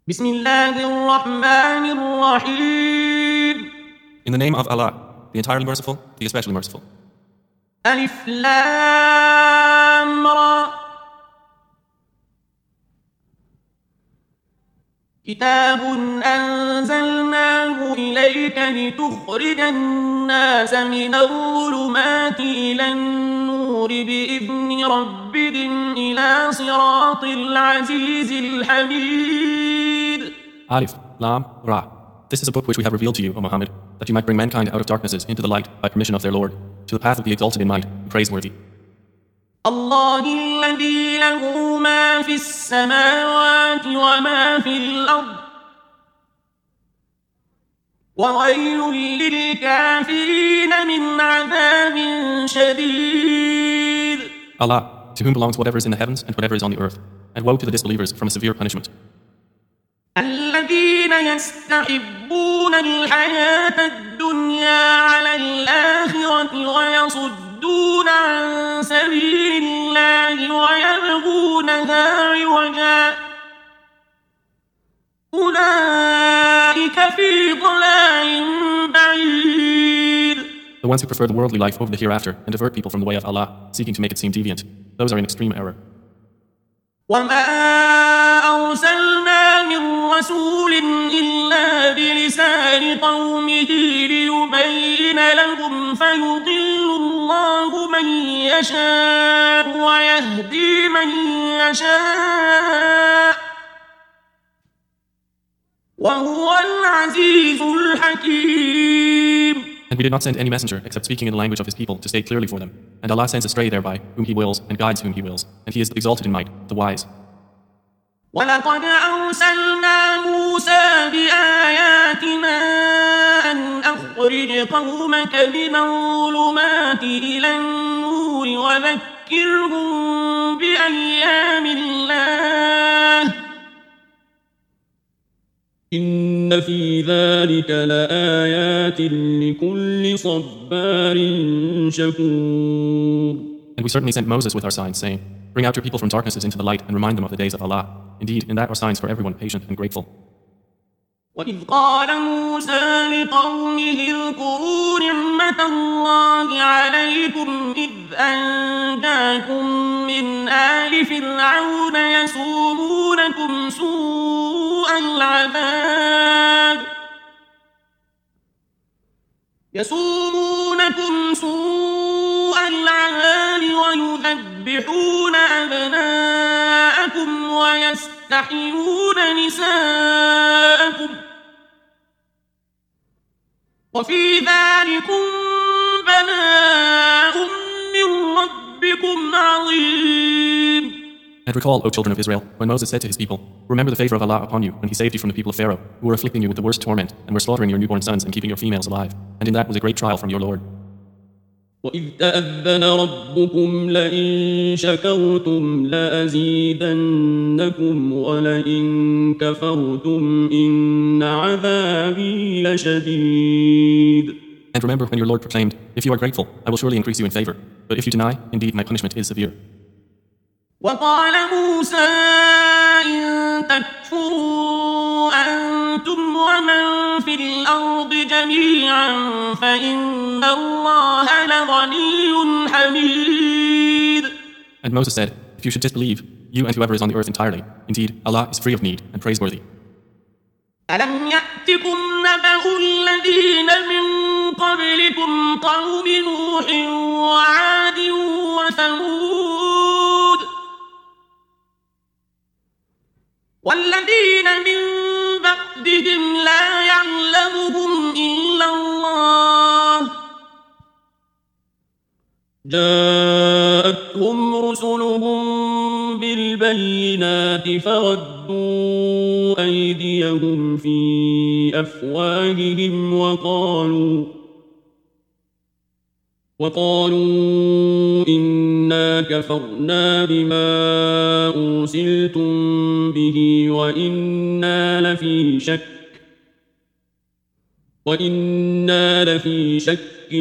بسم الله الرحمن الرحيم. In the name of Allah, the entirely merciful, the especially merciful. ألف لام را. كتاب أنزلناه إليك لتخرج الناس من الظلمات إلى النور بإذن ربهم إلى صراط العزيز الحميد. Alif, Lam, Ra. This is a book which we have revealed to you, O Muhammad, that you might bring mankind out of darknesses into the light by permission of their Lord, to the path of the exalted in might, praiseworthy. الله الذي له ما في السماوات وما في الأرض وويل للكافرين من عذاب شديد. Allah, to whom belongs whatever is in the heavens and whatever is on the earth, and woe to the disbelievers from a severe punishment. الذين يستحبون الحياة الدنيا على الآخرة ويصدون عن سبيل الله ويبغونها عوجا أولئك في ضلال بعيد. The ones who prefer the worldly life over the hereafter and divert people from the way of Allah, seeking to make it seem deviant, those are in extreme error. وما أرسلنا من رسول إلا بلسان قومه ليبين لهم فيضل الله من يشاء ويهدي من يشاء وهو العزيز الحكيم. And we did not send any messenger except speaking in the language of his people to state clearly for them. And Allah sends astray thereby whom He wills and guides whom He wills. And He is exalted in might, the wise. ولقد أرسلنا موسى بآياتنا أن أخرج قومك من الظلمات إلى النور وذكرهم بأيام الله إن في ذلك لآيات لكل صبار شكور. And we certainly sent Moses with our signs, saying, bring out your people from darknesses into the light and remind them of the days of Allah. Indeed, in that are signs for everyone patient and grateful. وإذ قال موسى لقومه اذكروا نعمة الله عليكم إذ أنجاكم من آل فرعون يسومونكم سوء العذاب ويذبحون أبناءكم ويستحيون نساءكم وفي ذلكم بلاء من ربكم عظيم. And recall, O children of Israel, when Moses said to his people, remember the favor of Allah upon you when He saved you from the people of Pharaoh, who were afflicting you with the worst torment, and were slaughtering your newborn sons and keeping your females alive. And in that was a great trial from your Lord. وإذ تأذن ربكم لئن شكرتم لأزيدنكم ولئن كفرتم إن عذابي لشديد. And remember when your Lord proclaimed, if you are grateful, I will surely increase you in favor. But if you deny, indeed my punishment is severe. وقال موسى إن تكفروا أنتم ومن في الأرض جميعا فإن الله لغني حميد. And Moses said, if you should disbelieve, you and whoever is on the earth entirely, indeed Allah is free of need and praiseworthy. ألم يأتكم نبأ الذين من قبلكم قوم نوح وعاد وثمود والذين من بعدهم لا يعلمهم إلا الله جاءتهم رسلهم بالبينات فردوا أيديهم في أفواههم وقالوا إنا كفرنا بما أرسلتم به وإنا لفي شك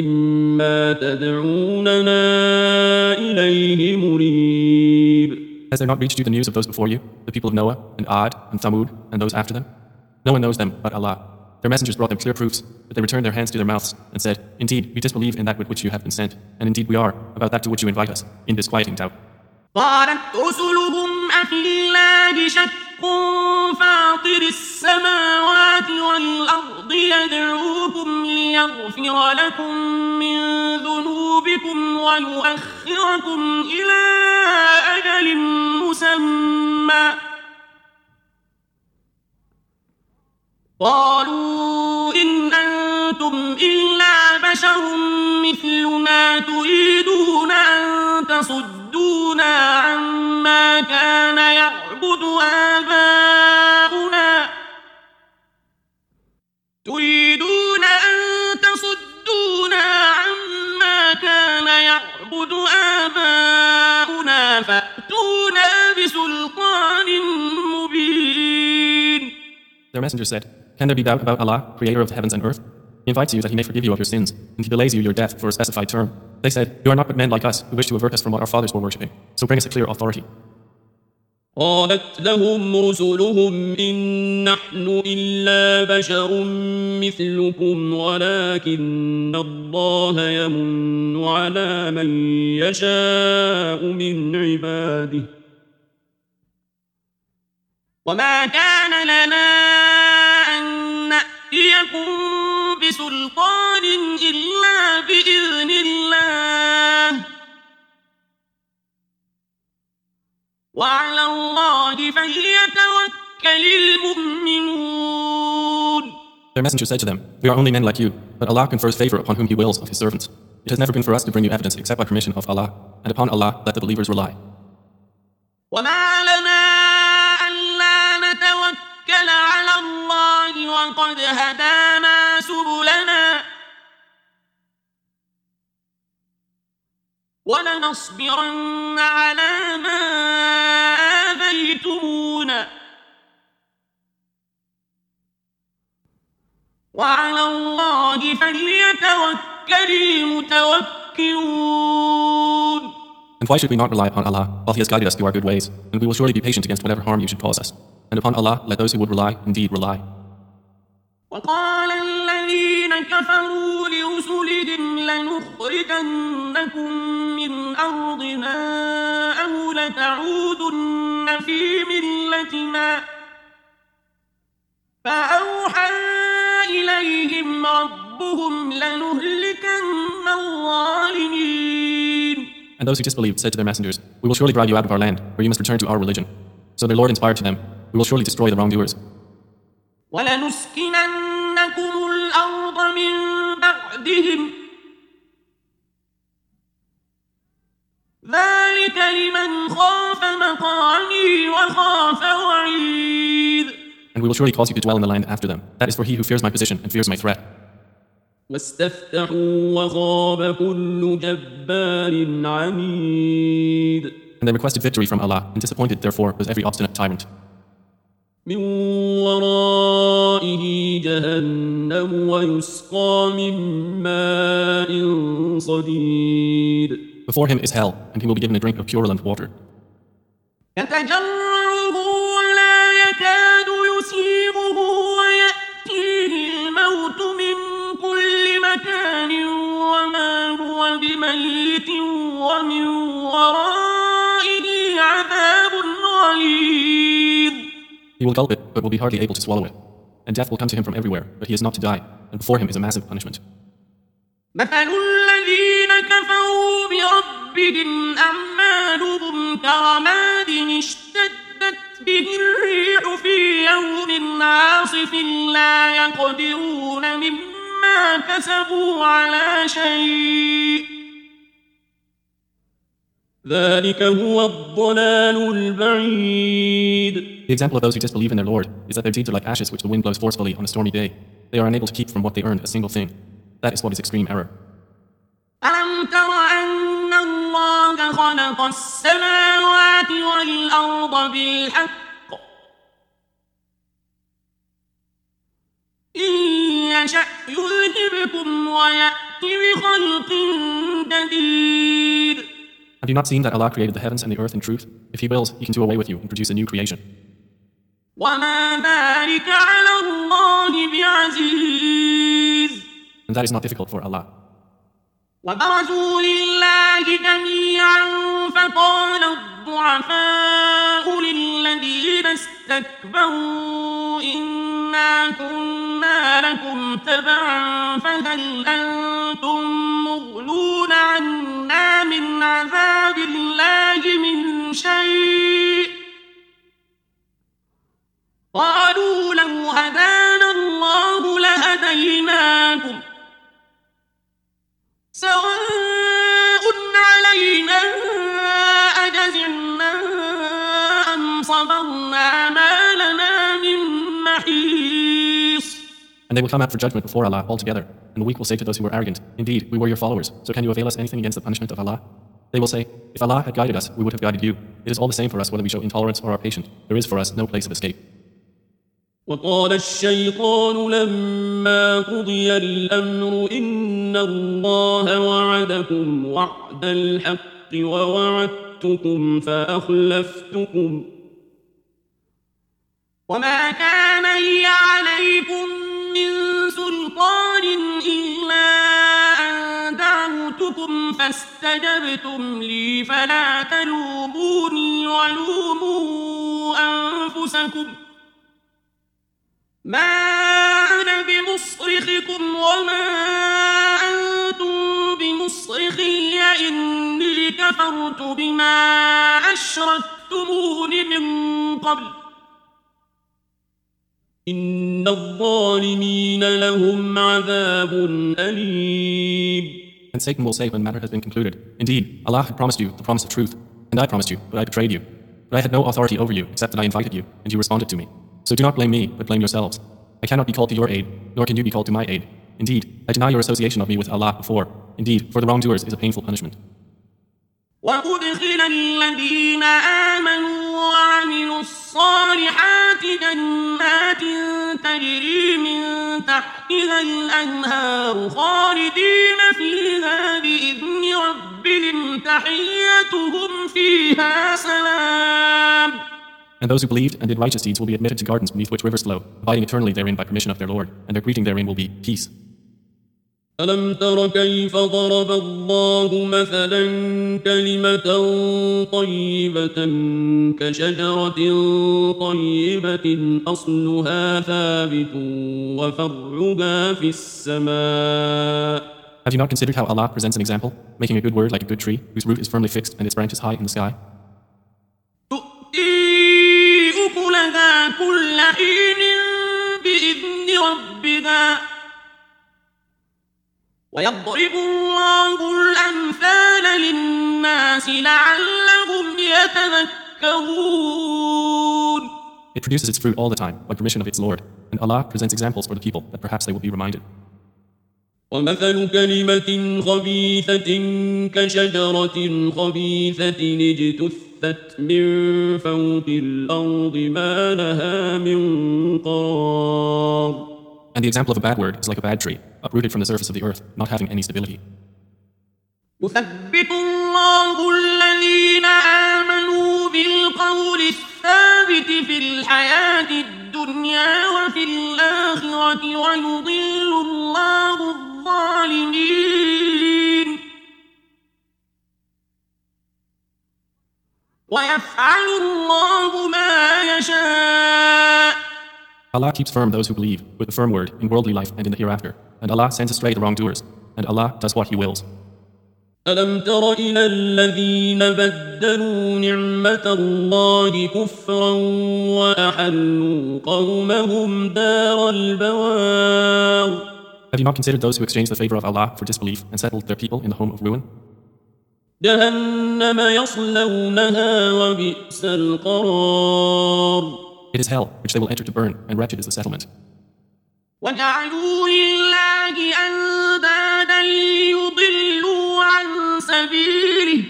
مما تدعوننا إليه مريب. Has there not reached you the news of those before you, the people of Noah, and Ad, and Thamud, and those after them? No one knows them but Allah. Their messengers brought them clear proofs, but they returned their hands to their mouths and said, Indeed, we disbelieve in that with which you have been sent, and indeed we are, about that to which you invite us, in disquieting doubt. قالت رسلهم أفي الله شك فاطر السماوات والأرض يدعوكم ليغفر لكم من ذنوبكم ويؤخركم إلى أجل مسمى قالوا إن أنتم إلا بشر مثلنا تريدون أن تصدونا عما كان يعبد آباؤنا فأتونا بسلطان مبين. Their messenger said, Can there be doubt about Allah, creator of the heavens and earth? He invites you that he may forgive you of your sins, and he delays you your death for a specified term. They said, You are not but men like us, who wish to avert us from what our fathers were worshipping. So bring us a clear authority. قالت لهم رسلهم إن نحن إلا بشر مثلكم ولكن الله يمن على من يشاء من عباده وما كان لنا أن نأتيكم بسلطان إلا بإذن الله وعلى الله فليتوكل المؤمنون. Their messenger said to them, We are only men like you, but Allah confers favor upon whom He wills of His servants. It has never been for us to bring you evidence except by permission of Allah, and upon Allah let the believers rely. وما لنا ألا نتوكل على الله وقد هدانا سبلنا ولنصبرن على ما آذيتمونا وعلى الله فليتوكل المتوكلون. And why should we not rely upon Allah while He has guided us to our good ways? And we will surely be patient against whatever harm you should cause us. And upon Allah let those who would rely indeed rely. وقال الذين كفروا لرسلهم لنخرجنكم من أرضنا أو لتعودن في ملتنا فأوحى إليهم ربهم لنهلكن الظالمين. And those who disbelieved said to their messengers, We will surely drive you out of our land, or you must return to our religion. So their Lord inspired to them, We will surely destroy the wrongdoers. وَلَنُسْكِنَنَّكُمُ الْأَرْضَ مِنْ بَعْدِهِمْ ذَلِكَ لِمَنْ خَافَ مَقَامِي وَخَافَ وَعِيدِ. And we will surely cause you to dwell in the land after them. That is for he who fears my position and fears my threat. وَاسْتَفْتَحُوا وَخَابَ كُلُّ جَبَّارٍ عَنِيدٍ. And they requested victory from Allah, and disappointed therefore was every obstinate tyrant. من ورائه جهنم ويسقى من ماء صديد. Before him is hell, and he will be given a drink of purulent water. يتجرعه ولا يكاد يسيغه ويأتيه الموت من كل مكان وما هو بميت ومن ورائه عذاب غليظ. He will gulp it, but will be hardly able to swallow it. And death will come to him from everywhere, but he is not to die, and before him is a massive punishment. مثل الذين كفروا بربهم أعمالهم كرماد اشتدت به الريح في يوم عاصف لا يقدرون مما كسبوا على شيء ذلك هو الضلال البعيد. The example of those who disbelieve in their Lord is that their deeds are like ashes which the wind blows forcefully on a stormy day. They are unable to keep from what they earned a single thing. That is what is extreme error. ألم تر أن الله خلق السماوات والأرض بالحق إن يشأ يذهبكم ويأتي بخلق جديد. Have you not seen that Allah created the heavens and the earth in truth? If He wills, He can do away with you and produce a new creation. وما ذلك على الله بعزيز. And that is not difficult for Allah. وبرزوا لله جميعا فقال الضعفاء للذين استكبروا إنا كنا لكم تبعا فهل أنتم مغنون عنا من عذاب الله من شيء قالوا لو هدانا الله لهديناكم سواء علينا أجزعنا أم صبرنا ما لنا من محيص. And they will come out for judgment before Allah altogether, and the weak will say to those who were arrogant, Indeed, we were your followers, so can you avail us anything against the punishment of Allah? They will say, If Allah had guided us, we would have guided you. It is all the same for us whether we show intolerance or are patient. There is for us no place of escape. وقال الشيطان لما قضي الأمر إن الله وعدكم وعد الحق ووعدتكم فأخلفتكم وما كان لي عليكم من سلطان إلا أن دعوتكم فاستجبتم لي فلا تلوموني ولوموا أنفسكم ما أنا بمصرخكم وما أنتم بمصرخي إني كفرت بما أشركتمون من قبل إن الظالمين لهم عذاب أليم. And Satan will say when matter has been concluded, Indeed, Allah had promised you the promise of truth, and I promised you, but I betrayed you. But I had no authority over you except that I invited you, and you responded to me. So do not blame me, but blame yourselves. I cannot be called to your aid, nor can you be called to my aid. Indeed, I deny your association of me with Allah before. Indeed, for the wrongdoers is a painful punishment. وأدخل الذين آمنوا وعملوا الصالحات جنات تجري من تحتها الأنهار خالدين فيها بإذن ربهم تحيتهم فيها سلام. And those who believed and did righteous deeds will be admitted to gardens beneath which rivers flow, abiding eternally therein by permission of their Lord, and their greeting therein will be peace. ألم تر كيف ضرب الله مثلا كلمة طيبة كشجرة طيبة أصلها ثابت وفرعها في السماء. Have you not considered how Allah presents an example, making a good word like a good tree, whose root is firmly fixed and its branch is high in the sky? أكلها كل حين بإذن ربها ويضرب الله الأمثال للناس لعلهم يتذكرون. It produces its fruit all the time by permission of its Lord, and Allah presents examples for the people that perhaps they will be reminded. ومثل كلمة خبيثة كشجرة خبيثة اجتثت من فوق الأرض ما لها من قرار. And the example of a bad word is like a bad tree, uprooted from the surface of the earth, not having any stability. يثبت الله الذين آمنوا بالقول الثابت في الحياة الدنيا وفي الآخرة ويضل الله الظالمين ويفعل الله ما يشاء. Allah keeps firm those who believe with the firm word in worldly life and in the hereafter, and Allah sends astray the wrongdoers, and Allah does what He wills. ألم تر إلى الذين بدلوا نعمة الله كفرا وأحلوا قومهم دار البوار. Have you not considered those who exchanged the favor of Allah for disbelief and settled their people in the home of ruin? جهنم يصلونها وبئس القرار. It is hell, which they will enter to burn, and wretched is the settlement. وجعلوا لله أندادا ليضلوا عن سبيله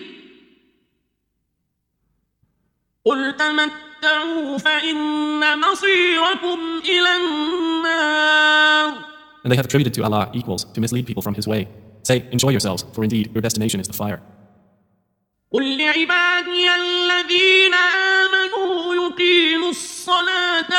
قل تمتعوا فإن مصيركم إلى النار. And they have attributed to Allah equals to mislead people from His way. Say, enjoy yourselves, for indeed your destination is the fire. قل لعبادي الذين آمنوا يقيموا الصلاة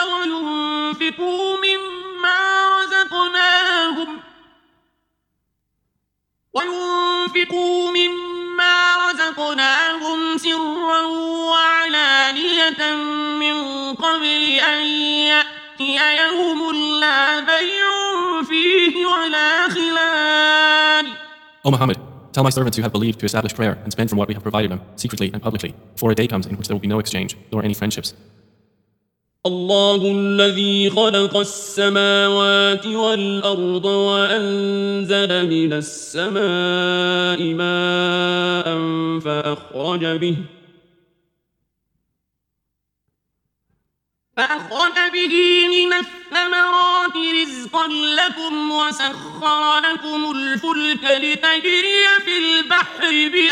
وينفقوا مما رزقناهم سرا وعلانية من قبل أن يأتي يوم لا بيع فيه ولا خلال. O Muhammad, tell my servants who have believed to establish prayer and spend from what we have provided them, secretly and publicly, before a day comes in which there will be no exchange, nor any friendships. الله الذي خلق السماوات والأرض وأنزل من السماء ماء فأخرج به من الثمرات رزقا لكم وسخر لكم الفلك لتجري في البحر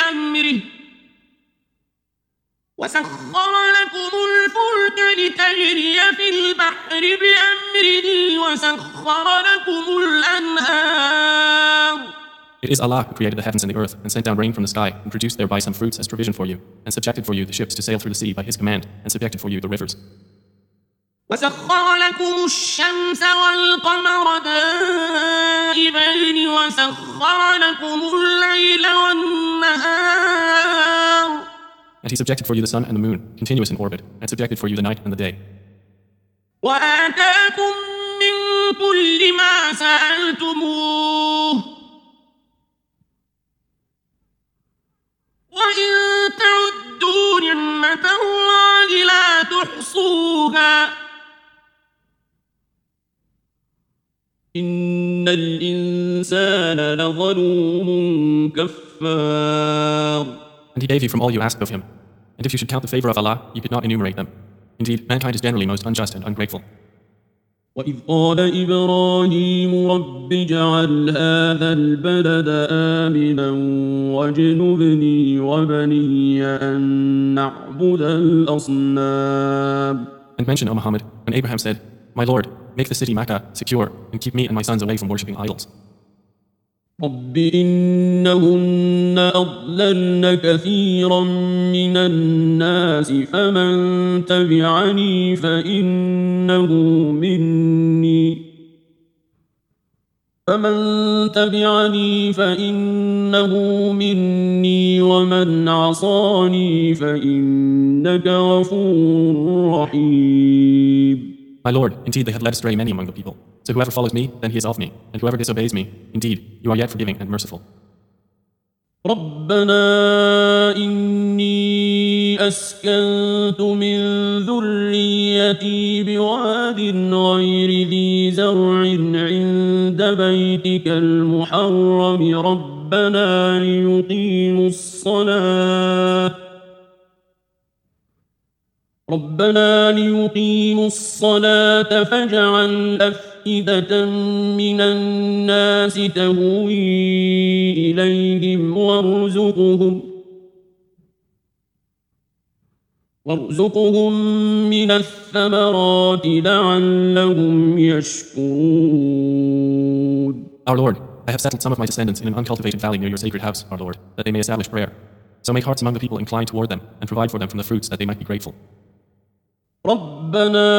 بأمره وسخر لكم الأنهار. It is Allah who created the heavens and the earth and sent down rain from the sky and produced thereby some fruits as provision for you and subjected for you the ships to sail through the sea by His command and subjected for you the rivers. وسخر لكم الشمس والقمر دائبين وسخر لكم الليل والنهار. And He subjected for you the sun and the moon, continuous in orbit, and subjected for you the night and the day. وآتاكم من كل ما سألتموه وإن تعدوا نعمة الله لا تحصوها إن الإنسان لظلوم كفار. And He gave you from all you asked of Him. And if you should count the favor of Allah, you could not enumerate them. Indeed, mankind is generally most unjust and ungrateful. وإذ قال إبراهيم رب اجعل هذا البلد آمنا واجنبني وبني أن نعبد الأصنام. And mention, O Muhammad, when Abraham said, My Lord, make the city Makkah secure and keep me and my sons away from worshipping idols. رب إنهن أضللن كثيرا من الناس فمن تبعني فإنه مني ومن عصاني فإنك غفور رحيم. My Lord, indeed they have led astray many among the people. So whoever follows me, then he is of me. And whoever disobeys me, indeed, you are yet forgiving and merciful. ربنا إني أسكنت من ذريتي بواد غير ذي زرع عند بيتك المحرم ربنا ليقيموا الصلاة فاجعل أفئدة من الناس تهوي إليهم وارزقهم من الثمرات لعلهم يشكرون. Our Lord, I have settled some of my descendants in an uncultivated valley near your sacred house, our Lord, that they may establish prayer. So make hearts among the people inclined toward them and provide for them from the fruits that they might be grateful. ربنا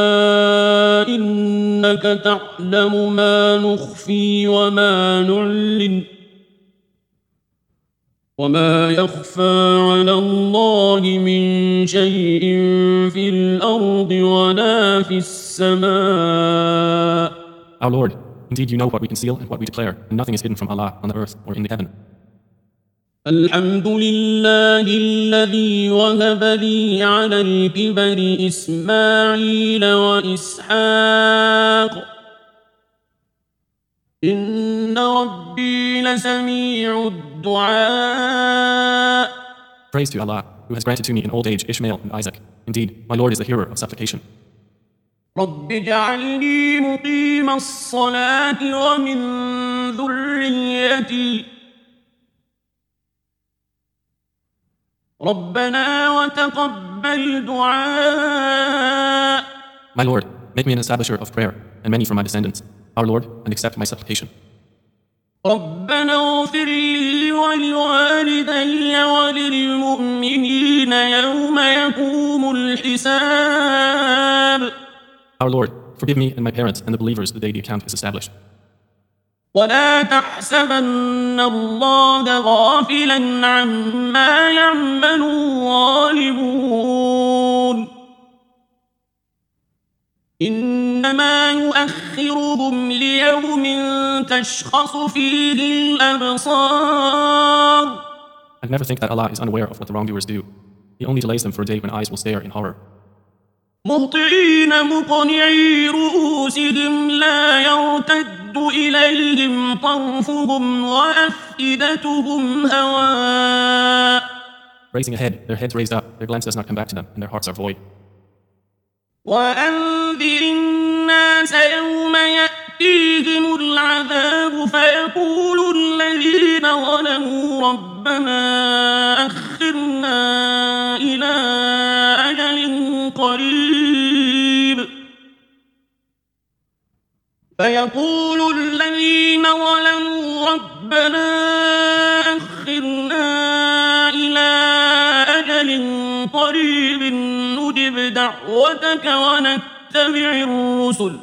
إنك تعلم ما نخفي وما نعلن وما يخفى على الله من شيء في الأرض ولا في السماء. Our Lord, indeed you know what we conceal and what we declare, and nothing is hidden from Allah on the earth or in the heaven. الحمد لله الذي وهب لي على الكبر إسماعيل وإسحاق إن ربي لسميع الدعاء. Praise to Allah, who has granted to me in old age Ishmael and Isaac. Indeed, my Lord is the hearer of supplication. رب اجعلني مقيم الصلاة ومن ذريتي ربنا وتقبل دعاء. My Lord, make me an establisher of prayer, and many from my descendants. Our Lord, and accept my supplication. ربنا اغفر لي ولوالدي وللمؤمنين المتقين يوم يقوم الحساب. Our Lord, forgive me and my parents and the believers the day the account is established. ولا تحسبن الله غافلا عما يعمل الظالمون إنما يؤخرهم ليوم تشخص فيه الأبصار. And never think that Allah is unaware of what the wrongdoers do. He only delays them for a day when eyes will stare in horror. مهطعين مقنعي رؤوسهم لا يرتد إليهم طرفهم وأفئدتهم هواء. Raising a head, their heads raised up, their glance does not come back to them, and their hearts are void. وأنذر الناس يوم يأتيهم العذاب فيقول الذين ظلموا ربنا أخرنا إلى أجل قريب. فيقول الذين ظلموا ربنا أخرنا إلى أجل قريب نجب دعوتك ونتبع الرسل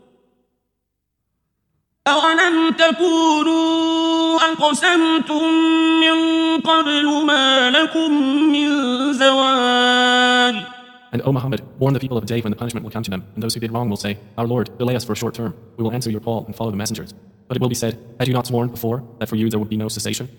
أولم تكونوا أقسمتم من قبل ما لكم من زوال. And O Muhammad, warn the people of a day when the punishment will come to them, and those who did wrong will say, Our Lord, delay us for a short term. We will answer your call and follow the messengers. But it will be said, Had you not sworn before that for you there would be no cessation?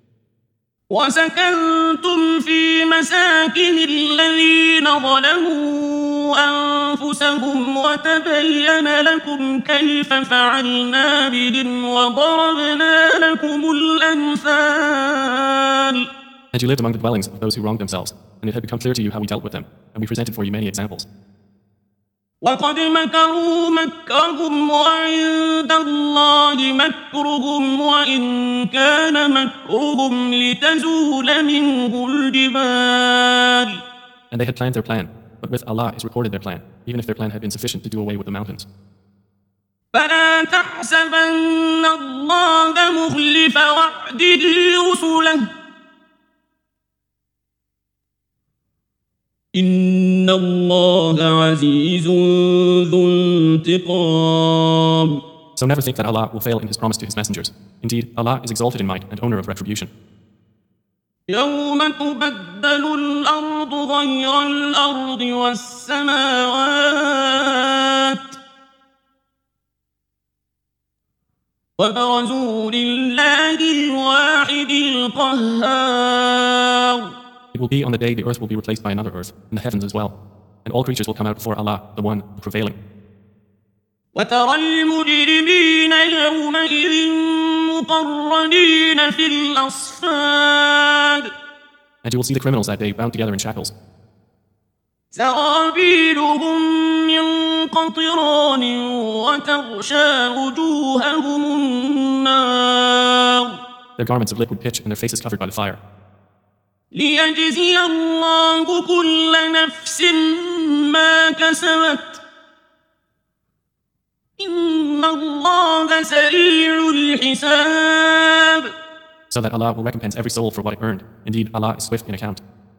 وسكنتم في مساكن الذين ظلموا أنفسهم وتبين لكم كيف فعلنا بهم وضربنا لكم الأمثال. And you lived among the dwellings of those who wronged themselves, and it had become clear to you how we dealt with them, and we presented for you many examples. وقد مكروا مكرهم وعند الله مكرهم وإن كان مكرهم لتزول منه الجبال. And they had planned their plan, but with Allah is recorded their plan, even if their plan had been sufficient to do away with the mountains. فلا تحسبن الله مخلف وعده رسله إن الله عزيز ذو انتقام. So never think that Allah will fail in His promise to His messengers. Indeed, Allah is exalted in might and owner of retribution. يوم تبدل الأرض غير الأرض والسماوات وبرزوا لله الواحد القهار. It will be on the day the earth will be replaced by another earth, and the heavens as well. And all creatures will come out before Allah, the one, the prevailing. وترى المجرمين يومئذ مقرنين في الأصفاد. And you will see the criminals that day bound together in shackles. سرابيلهم من قطران وتغشى وجوههم النار. Their garments of liquid pitch and their faces covered by the fire. ليجزي الله كل نفس ما كسبت إن الله سريع الحساب. So that Allah will recompense every soul for what it earned. Indeed, Allah is swift in account.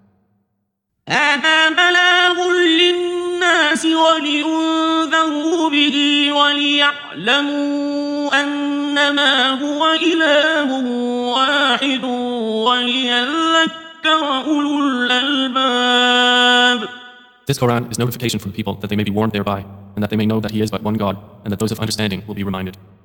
هذا بلاغ للناس ولينذروا به وليعلموا أنما هو إله واحد وليذكر أولو الألباب. This Quran is notification for the people that they may be warned thereby, and that they may know that He is but one God, and that those of understanding will be reminded.